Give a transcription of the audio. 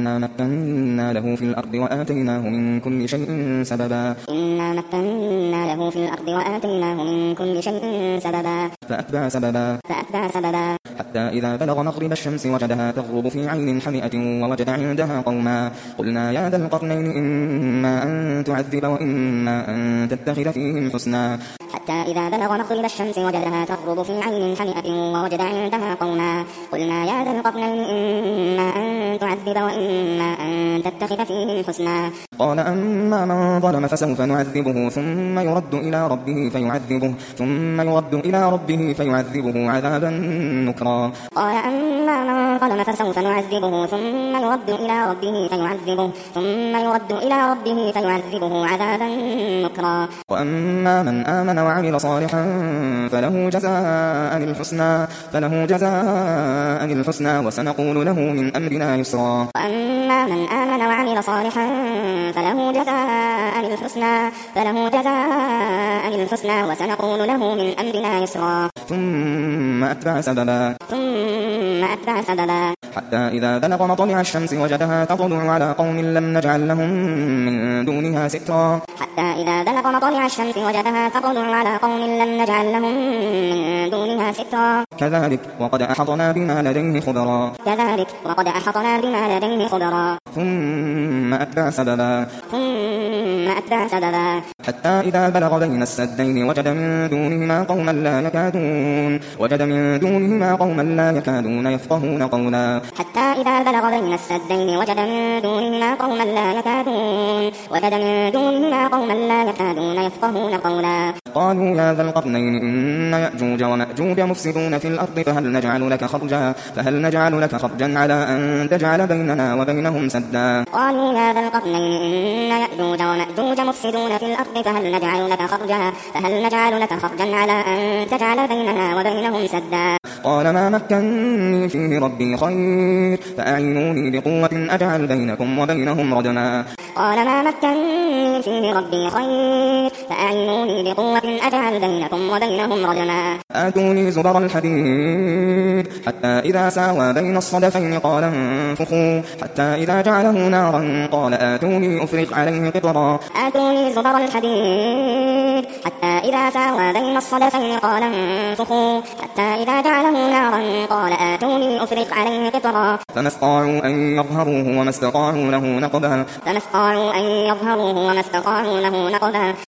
إنا مكنا له في الأرض وآتيناه من كل شيء سببا فأتبع سببا حتى إذا بلغ مغرب الشمس وجدها تغرب في عين حمئة ووجد عندها قوما قلنا يا ذا القرنين إما أن تعذب وإما أن تتخذ فيهم حسنا حتى إذا بلغ مغرب الشمس وجدها تغرب في عين حمئة ووجد عندها قوما قلنا يا ذا القرنين إما أن تعذب وإما أن تتخذ فيهم حسنا قال أما من ظلم فسوف نعذبه ثم يرد إلى ربه فيعذبه عذابا نكرا قال أما من ظلم فسوف نعذبه ثم يرد إلى ربه فيعذبه عذابا نكرا وأما من آمن وعمل صالحا فله جزاء الحسنى وسنقول له من أمرنا يسرا وأما من آمن وعمل صالحا فله جزاء الحسنى وسنقول له من أمرنا يسرا ثم أتبع سببا حتى إذا بلغ مطلع الشمس وجدها تطلع على قوم لم نجعل لهم من دونها سترا كذلك وقد أحطنا بما لديه خبرا ثم أتبع سببا حتى إذا بلغ بين السدين وجد من دونهما قوما لا يكادون يفقهون قولا قالوا يا ذا القرنين إن يأجوج ومأجوج مفسدون في الأرض فهل نجعل لك خرجا على أن تجعل بيننا وبينهم سدا قالوا يا ذا القرنين إن يأجوج ومأجوج مفسدون في الأرض فهل نجعل لك خرجا على أن تجعل بيننا وبينهم سدا قال ما مكنني فيه ربي خير فأعينوني بقوة أجعل بينكم وبينهم ردما آتوني زبر الحديد حتى إذا ساوى بين الصدفين قال انفخوا حتى إذا جعله نارا قال آتوني أفرغ عليه قطرا فما استطاعوا أن يظهروه وما استطاعوا له نقبا